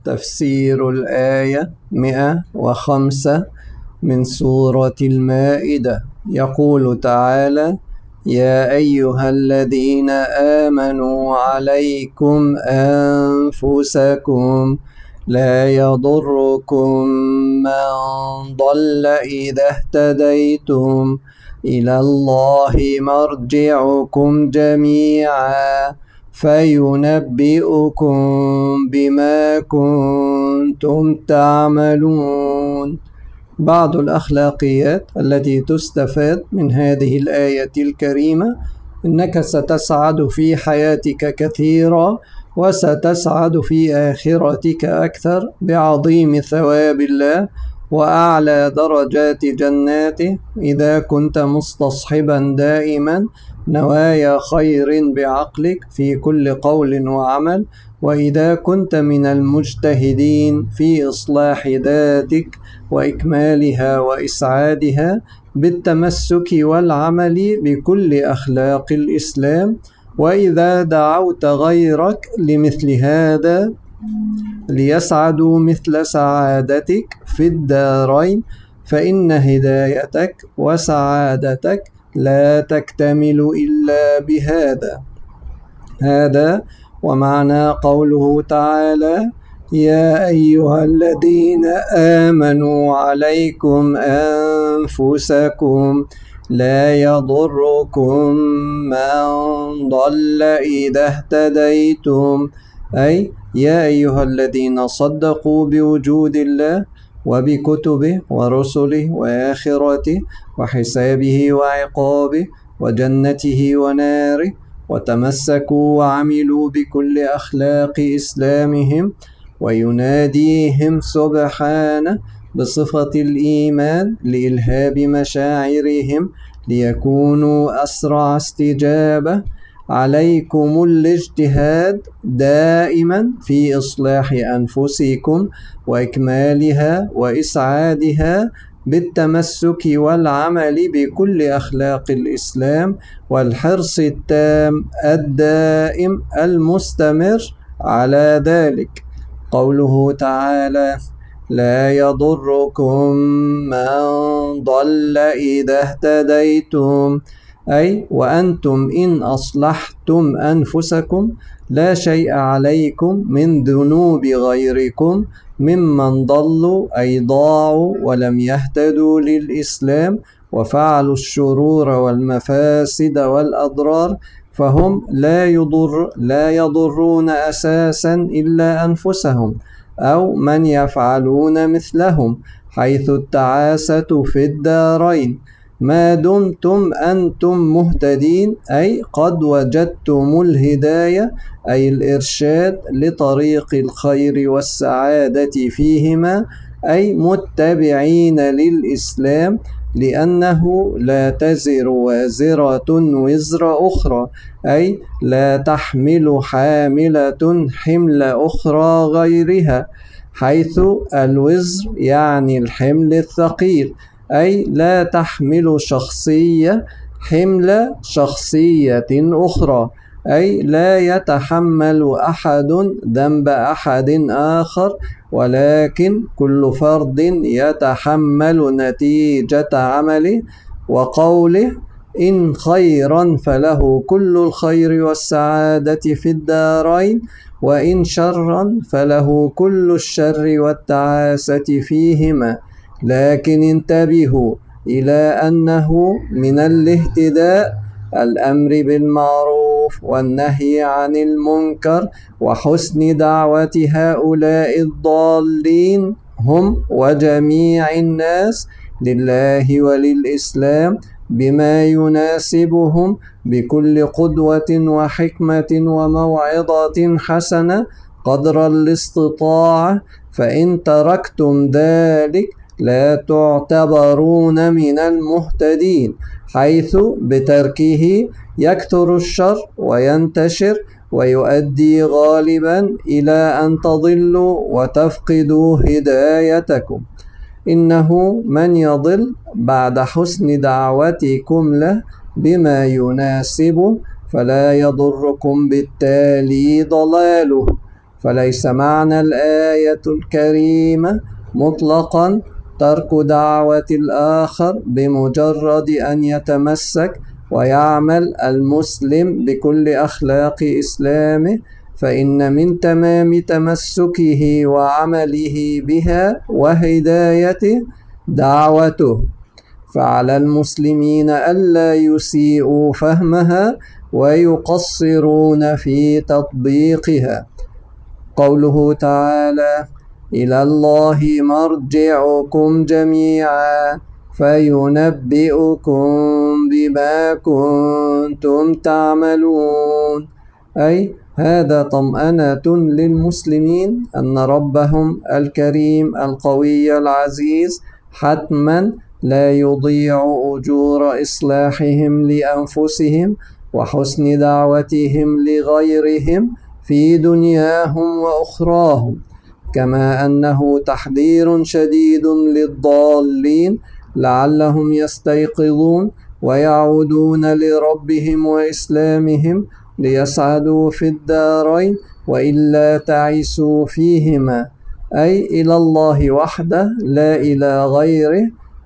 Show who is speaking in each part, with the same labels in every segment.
Speaker 1: تفسير الآية 105 من سورة المائدة. يقول تعالى: يا أيها الذين آمنوا عليكم أنفسكم لا يضركم من ضل إذا اهتديتم إلى الله مرجعكم جميعا فينبئكم بما كنتم تعملون. بعض الأخلاقيات التي تستفاد من هذه الآية الكريمة: إنك ستسعد في حياتك كثيرا، وستسعد في آخرتك أكثر بعظيم ثواب الله وأعلى درجات جناته إذا كنت مستصحبا دائما نوايا خير بعقلك في كل قول وعمل، وإذا كنت من المجتهدين في إصلاح ذاتك وإكمالها وإسعادها بالتمسك والعمل بكل أخلاق الإسلام. وإذا دعوت غيرك لمثل هذا ليسعدوا مثل سعادتك في الدارين، فإن هدايتك وسعادتك لا تكتمل إلا بهذا. هذا ومعنى قوله تعالى: يا أيها الذين آمنوا عليكم أنفسكم لا يضركم من ضل إذا اهتديتم، أي يا أيها الذين صدقوا بوجود الله وبكتبه ورسله وآخرته وحسابه وعقابه وجنته وناره، وتمسكوا وعملوا بكل أخلاق إسلامهم، ويناديهم سبحانه بصفة الإيمان لإلهاب مشاعرهم ليكونوا أسرع استجابة. عليكم الاجتهاد دائما في إصلاح أنفسكم وإكمالها وإسعادها بالتمسك والعمل بكل أخلاق الإسلام، والحرص التام الدائم المستمر على ذلك. قوله تعالى: لا يضركم من ضل إذا اهتديتم، أي وأنتم إن أصلحتم أنفسكم لا شيء عليكم من ذنوب غيركم ممن ضلوا أي ضاعوا ولم يهتدوا للإسلام وفعلوا الشرور والمفاسد والأضرار، فهم لا يضرون أساسا إلا أنفسهم أو من يفعلون مثلهم، حيث التعاسة في الدارين ما دمتم أنتم مهتدين، أي قد وجدتم الهداية أي الإرشاد لطريق الخير والسعادة فيهما، أي متبعين للإسلام، لأنه لا تزر وازرة وزر أخرى، أي لا تحمل حاملة حمل أخرى غيرها، حيث الوزر يعني الحمل الثقيل، أي لا تحمل شخصية حمل شخصية أخرى، أي لا يتحمل أحد ذنب أحد آخر، ولكن كل فرد يتحمل نتيجة عمله وقوله: إن خيرا فله كل الخير والسعادة في الدارين، وإن شرا فله كل الشر والتعاسة فيهما. لكن انتبهوا إلى أنه من الاهتداء الأمر بالمعروف والنهي عن المنكر وحسن دعوة هؤلاء الضالين هم وجميع الناس لله وللإسلام بما يناسبهم بكل قدوة وحكمة وموعظة حسنة قدر الاستطاعة، فإن تركتم ذلك لا تعتبرون من المهتدين، حيث بتركه يكثر الشر وينتشر ويؤدي غالبا إلى أن تضلوا وتفقدوا هدايتكم. إنه من يضل بعد حسن دعوتكم له بما يناسبه فلا يضركم بالتالي ضلاله، فليس معنى الآية الكريمة مطلقا ترك دعوة الآخر بمجرد أن يتمسك ويعمل المسلم بكل أخلاق إسلامه، فإن من تمام تمسكه وعمله بها وهدايته دعوته، فعلى المسلمين ألا يسيئوا فهمها ويقصرون في تطبيقها. قوله تعالى: إلى الله مرجعكم جميعا فينبئكم بما كنتم تعملون، أي هذا طمأنة للمسلمين أن ربهم الكريم القوي العزيز حتما لا يضيع أجور إصلاحهم لأنفسهم وحسن دعوتهم لغيرهم في دنياهم وأخراهم، كما أنه تحذير شديد للضالين لعلهم يستيقظون ويعودون لربهم وإسلامهم ليسعدوا في الدارين وإلا تعسوا فيهما، أي إلى الله وحده لا إلى غيره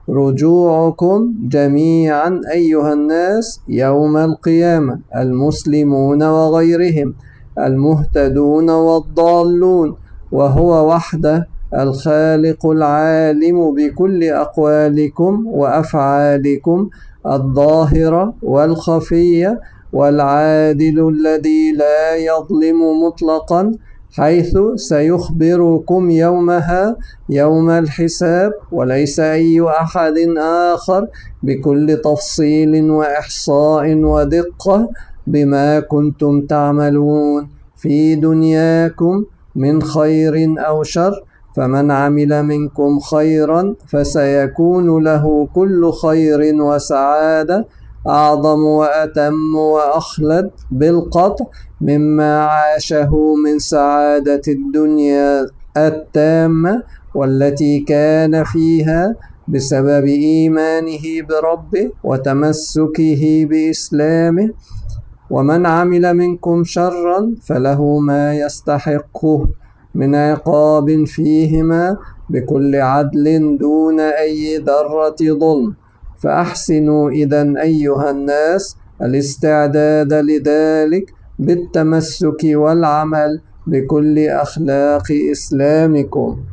Speaker 1: رجوعكم جميعا أيها الناس يوم القيامة، المسلمون وغيرهم، المهتدون والضالون، وهو وحده الخالق العالم بكل أقوالكم وأفعالكم الظاهرة والخفية، والعادل الذي لا يظلم مطلقا، حيث سيخبركم يومها يوم الحساب وليس أي أحد آخر بكل تفصيل وإحصاء ودقة بما كنتم تعملون في دنياكم من خير أو شر، فمن عمل منكم خيرا فسيكون له كل خير وسعادة أعظم وأتم وأخلد بالقطع مما عاشه من سعادة الدنيا التامة والتي كان فيها بسبب إيمانه بربه وتمسكه بإسلامه. ومن عمل منكم شرا فله ما يستحقه من عقاب فيهما بكل عدل دون أي ذرة ظلم، فأحسنوا إذن أيها الناس الاستعداد لذلك بالتمسك والعمل بكل أخلاق إسلامكم.